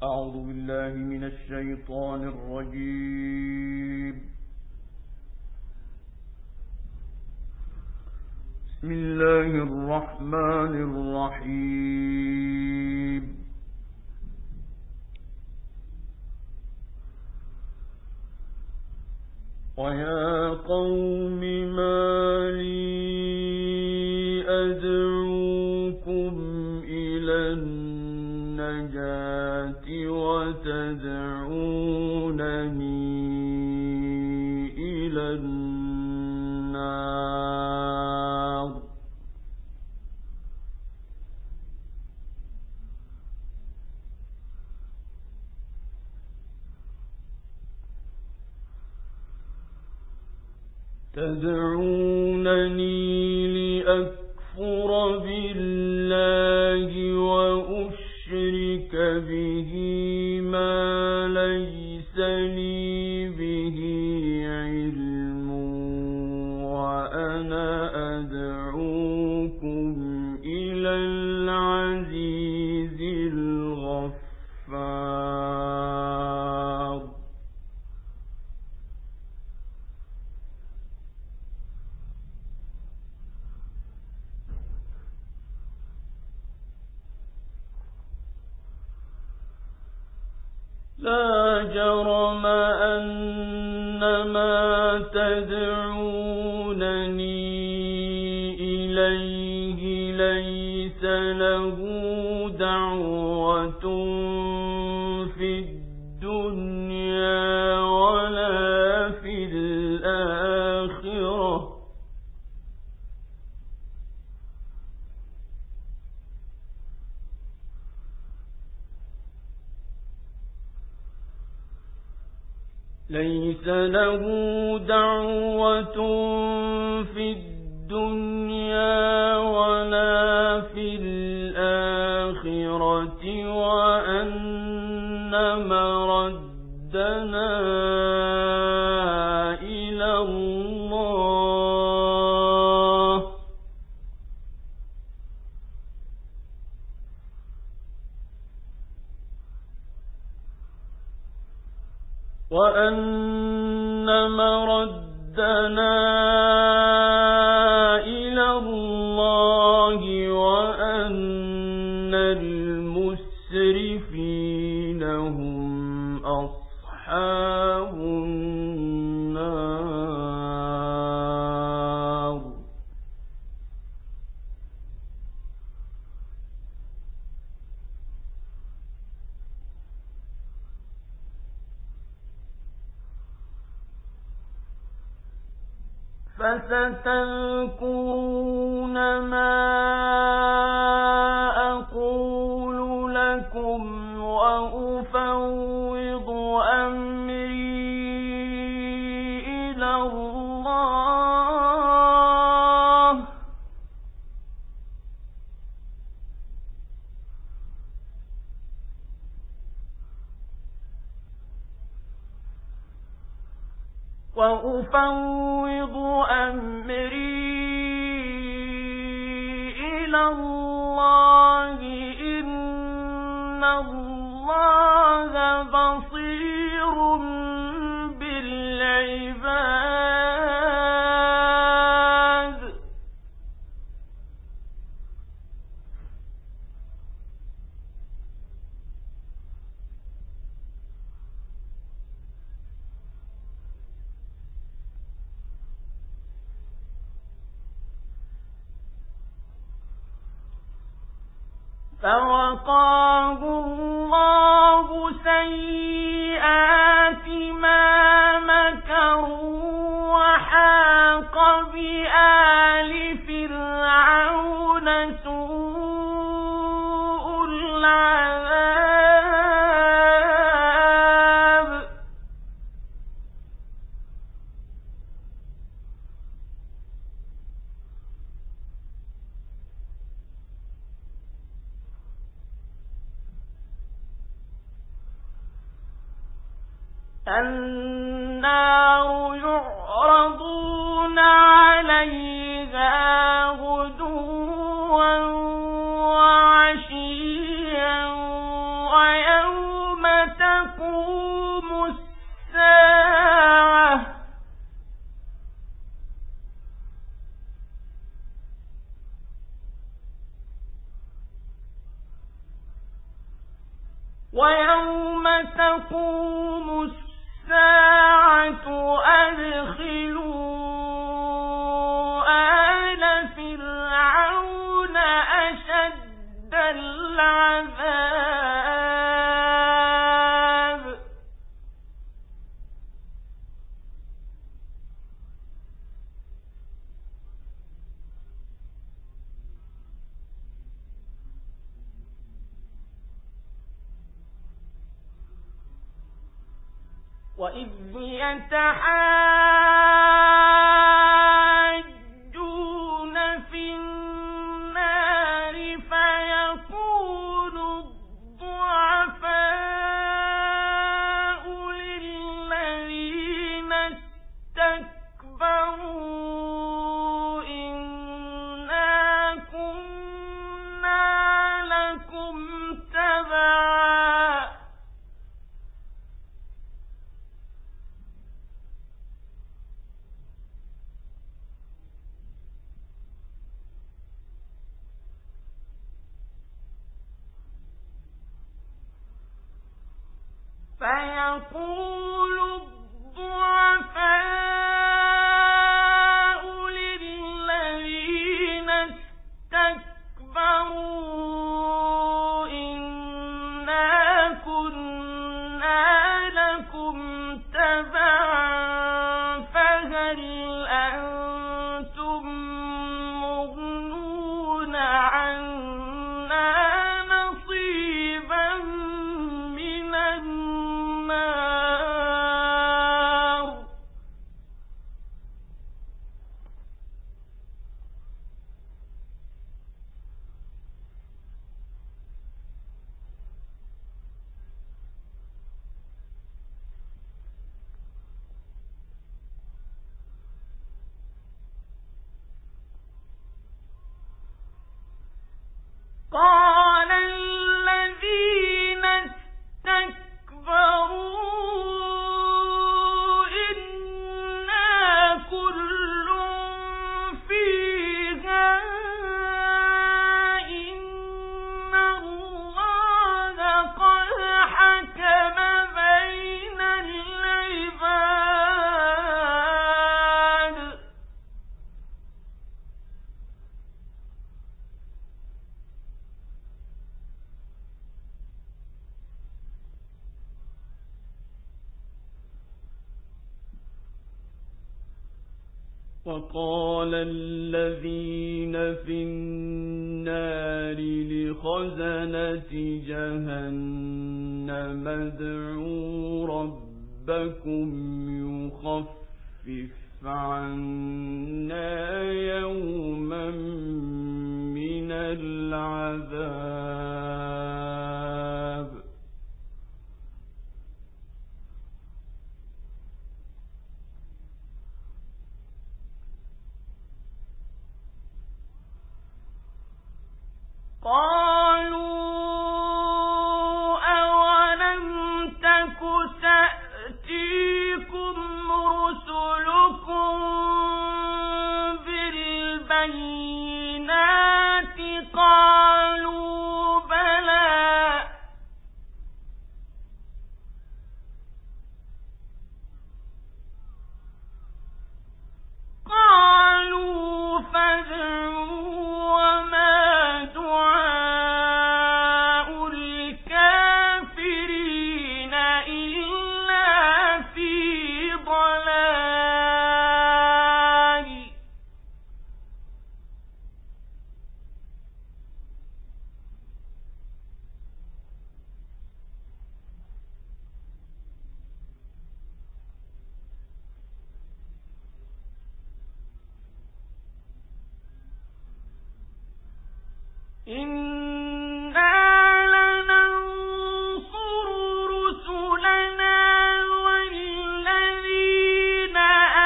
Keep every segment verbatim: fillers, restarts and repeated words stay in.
أعوذ بالله من الشيطان الرجيم. بسم الله الرحمن الرحيم. ويا قوم ما لي أدعوكم إلى النجاة وتدعونني إلى النار. تدعونني لأكفر بالله وأشرك به ما ليس لي به علم، وأنا أدعوكم إلى العزيز الغفار. لا جرم أن ما تدعونني إليه ليس له دعوة في الدنيا ولا في الآخرة، ليس له دعوة في الدنيا ولا في الآخرة، وأن مردنا إلى الله، وأن مردنا إلى الله، وأن المسرفين هم أصحاب النار. فستذكرون ما أقول لكم وأفوض أمري إلى الله، وأفوض أمري إلى الله، إن الله بصير بالعباد. فوقاه الله سيئات ما مكروا، وحاق بآل فرعون سوء العذاب. النار يعرضون عليها غدوا وعشيا ويوم ويوم تقوم الساعة أدخلوا آل فرعون أشد العذاب وإذ يتحاجون في النار فيقول الضعفاء للذين استكبروا إنا كنا لكم تبعا فيقول الضعفاء للذين استكبروا إنا كنا لكم تبعا فهل أنتم مغنون عنا نصيبا من النار قال الذين استكبروا إنا كل فيها إن الله قد حكم بين العباد وقال الذين في النار لخزنة جهنم ادعوا ربكم يخفف عنا يوما من العذاب قالوا أولم تك تأتيكم رسلكم بالبينات قالوا بلى قالوا فادعوا وما دعاء الكافرين إلا في ضلال إنا لننصر رسلنا والذين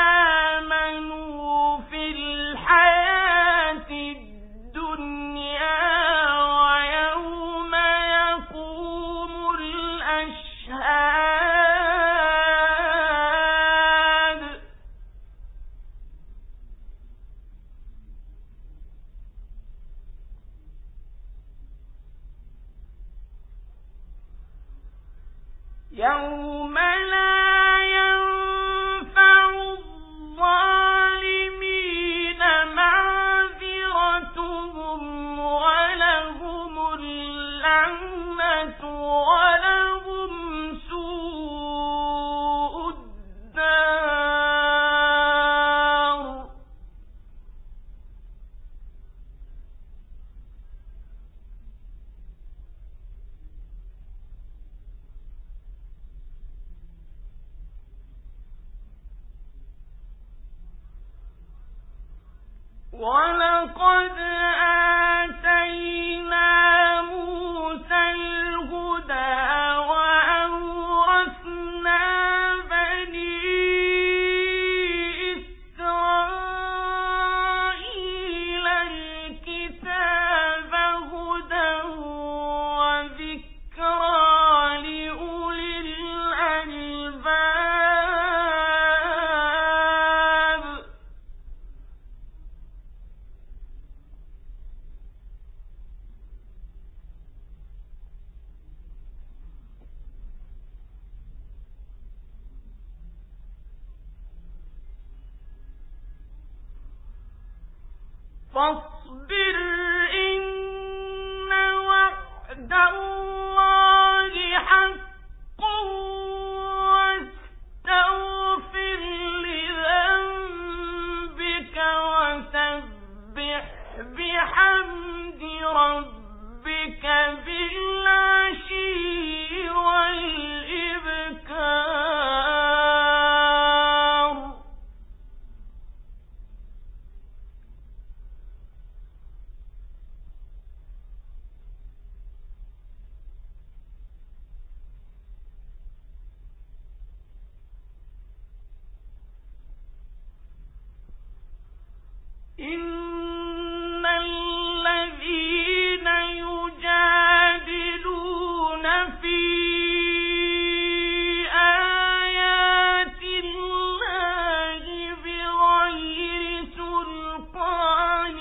آمنوا في الحياة الدنيا ويوم يقوم الأشهاد يوم لا ينفع الظالمين معذرتهم ولهم اللعنة ولهم سوء الدار. ولقد آتينا موسى الهدى وأورثنا بني إسرائيل الكتاب هدى وذكرى لأولي الألباب. فاصبر إن وعد الله حق واستغفر لذنبك وسبح بحمد ربك بالعشي والإبكار. إن الذين يجادلون في آيات الله بغير سلطان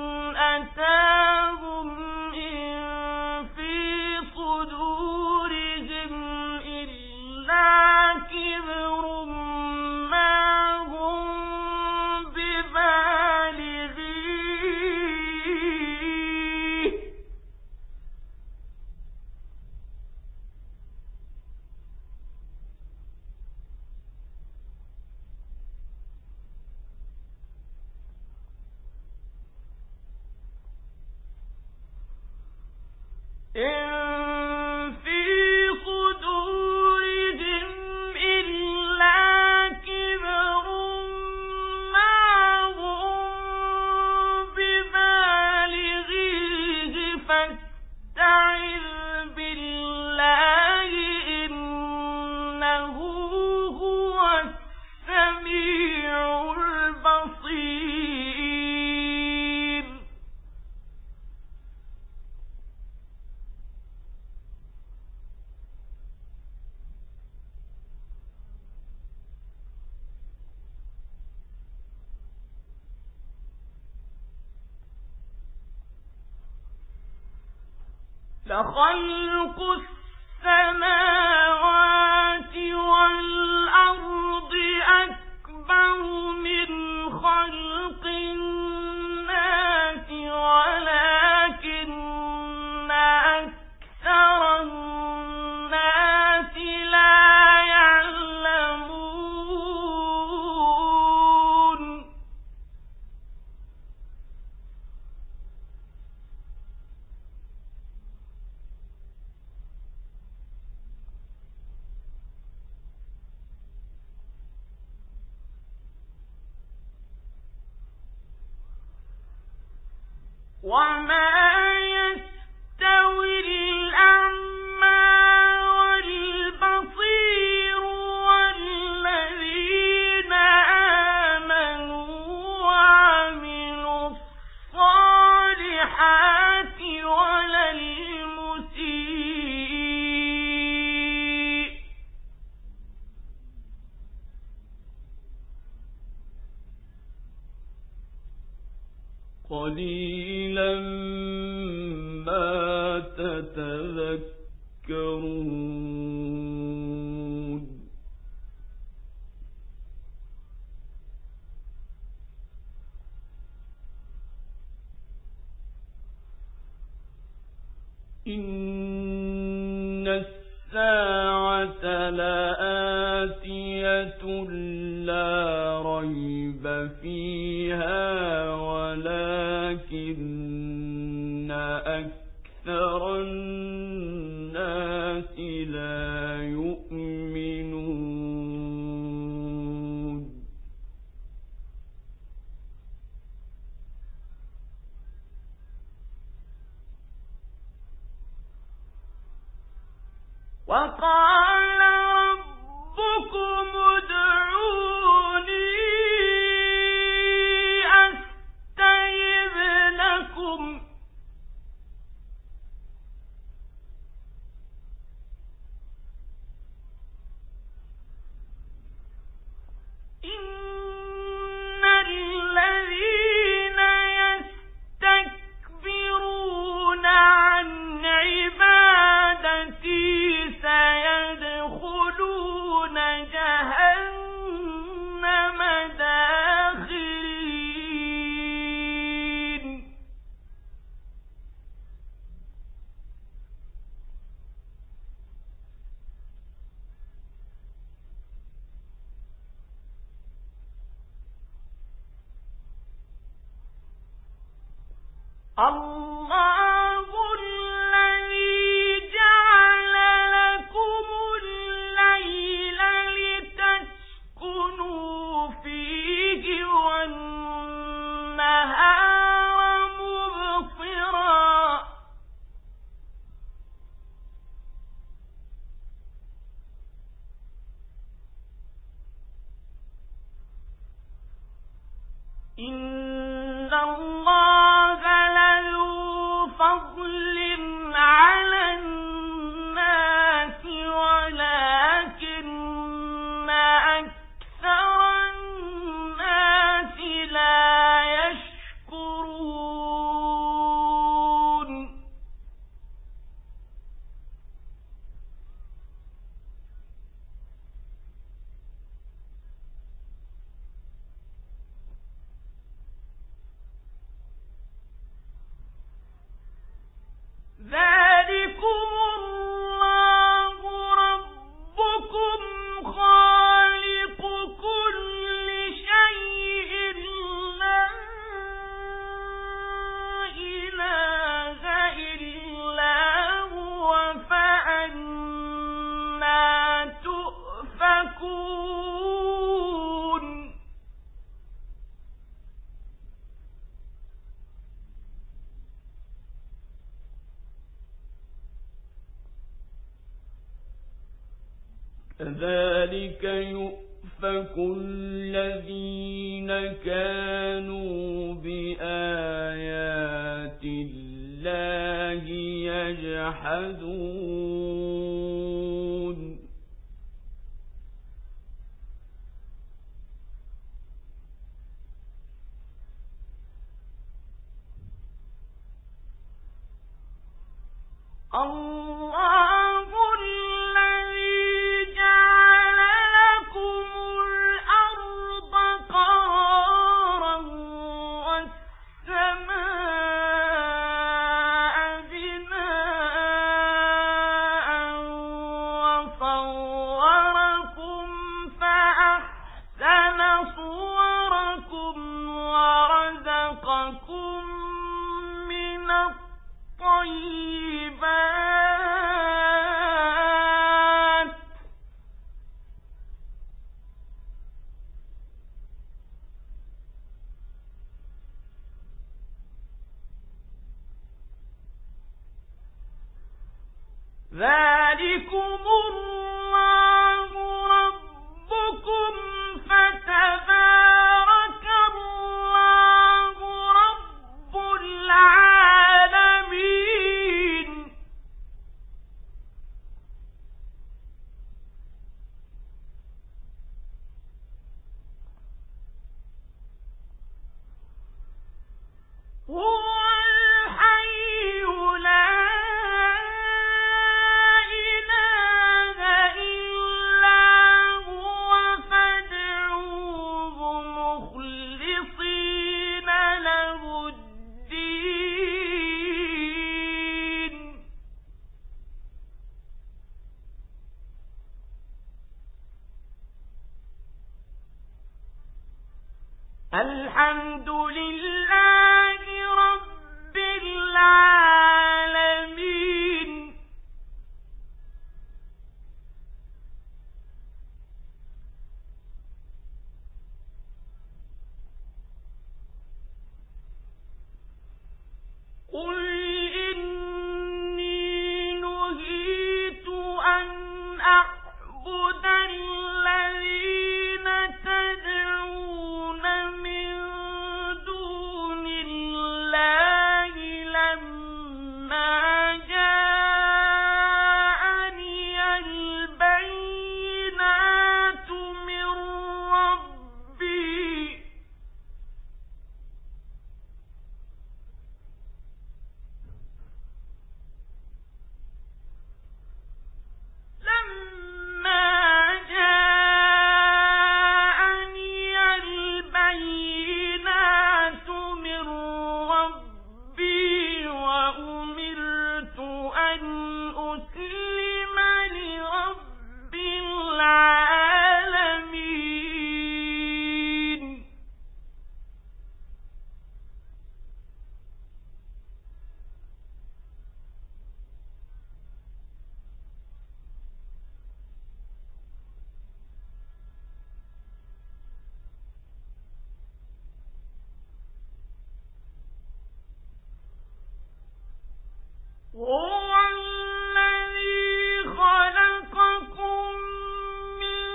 أتاهم إن في صدورهم إلا كبر ما هم ببالغيه. إن في صدورهم إلا كبر ما هم ببالغيه فاستعذ بالله إنه هو السميع البصير. لخلق السماوات والأرض أكبر من خلق الناس ولكن أكثر الناس لا يعلمون. وما يستوي الأعمى والبصير والذين آمنوا وعملوا الصالحات ولا المسيء. قليلا ما تتذكرون. إن الساعة لآتية لا ريب فيها ولكن أكثر الناس لا يؤمنون وقال ربكم ادعوني أستجب لكم إن الذين يستكبرون عن عبادتي سيدخلون جهنم داخرين الله الذي جعل لكم الليل لتسكنوا فيه والنهار مبصرا إن الله لذو فضل على الناس ولكن أكثر الناس لا يشكرون ذلكم الله ربكم خالق كل شيء لا إله إلا هو فأنى تؤفكون كذلك يؤفك الذين كانوا بآيات الله يجحدون الله الذي جعل لكم الأرض قرارا والسماء بناء وصوركم فأحسن صوركم ورزقكم من الطيبات ذلكم الله ربكم فتبارك الله رب العالمين هو الحي لا إله الحمد لله رب العالمين. قل إني نهيت أن أعبد الذين تدعون من دون الله لما جاءني البينات من ربي. لما جاءني البينات من ربي وأمرت أن أسلم لرب العالمين. هو الذي خلقكم من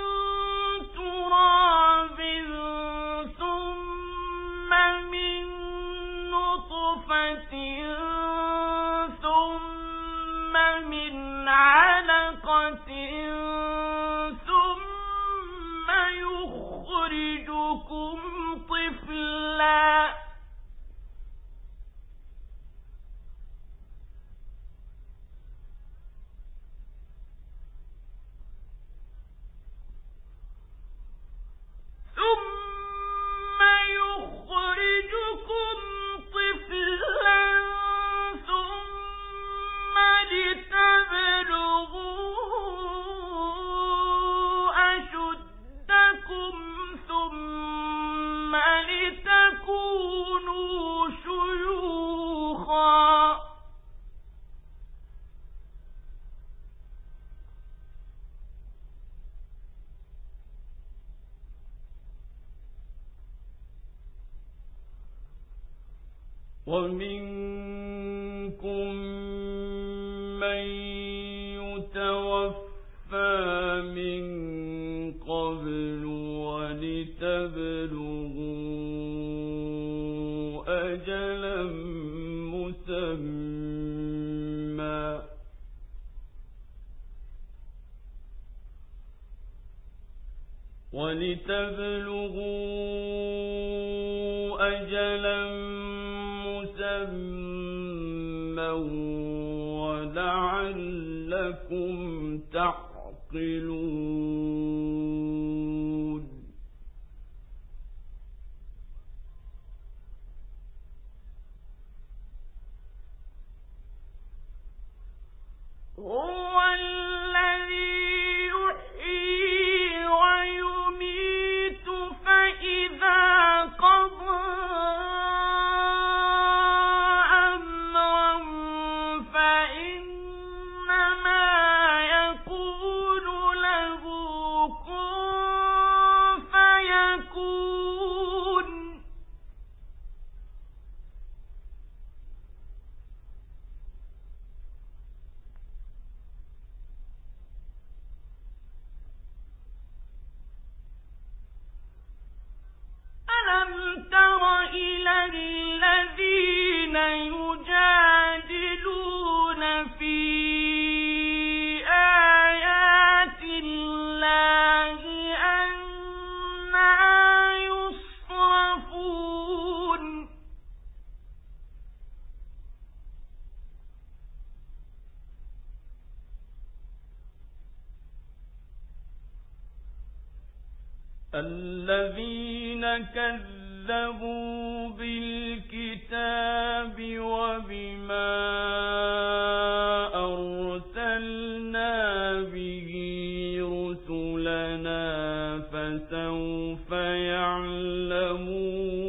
تراب ثم من نطفة ثم من علقة ثم يخرجكم طفلا. ثم يخرجكم طفلا ثم لتبلغوا أشدكم ثم لتكونوا شيوخا. ومنكم من يتوفى من قبل ولتبلغوا أجلا مسمى ولتبلغوا أجلا مسمى ولعلكم تعقلون. هو الذي يحيي ويميت فإذا قضى أمرا فإنما يقول له كن فيكون. ألم تر إلى الذين يجادلون في آيات الله أنى يصرفون. الذين كذبوا بالكتاب وبما أرسلنا به رسلنا فسوف يعلمون.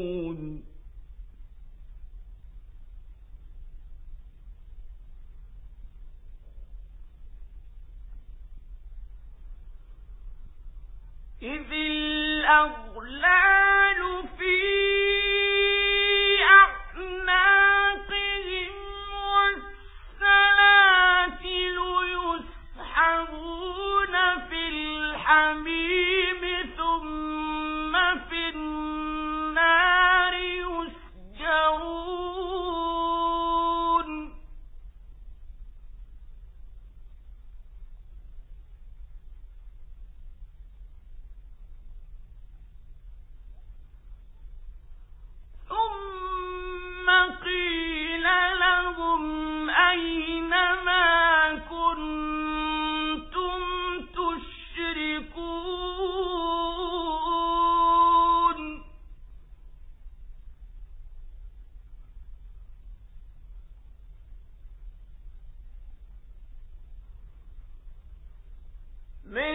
إذ الأغلال في أعناقهم والسلاسل يسحبون في الحميم ثم في النار يسجرون ثم قيل لهم أين ما كنتم تشركون من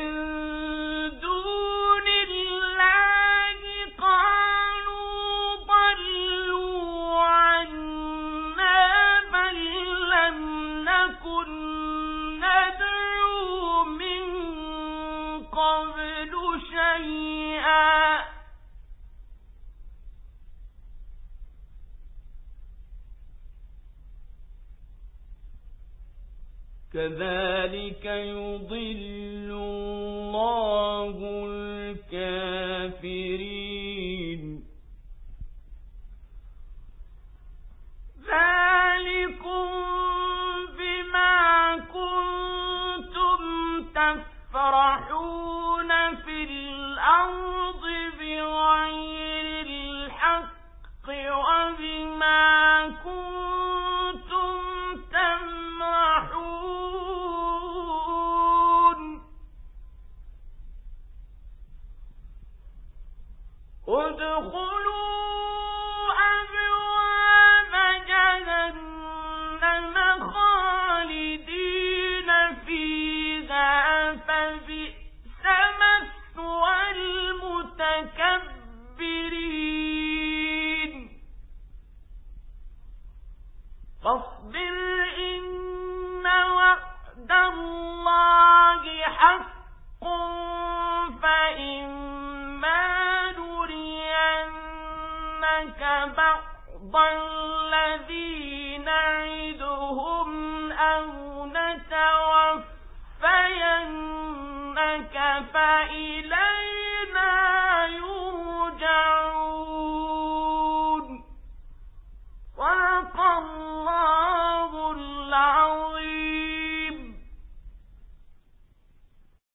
دون الله قالوا ضلوا عنا بل لم نكن ندعو من قبل شيئا كذلك يضل الله الكافرين ذلكم بما كنتم تفرحون في الأرض بغير الحق وبما كنتم تمرحون ادخلوا أبواب جهنم خالدين فيها فبئس مثوى المتكبرين فاصبر إن وعد الله حق فإما نرينك بعض الذي نعدهم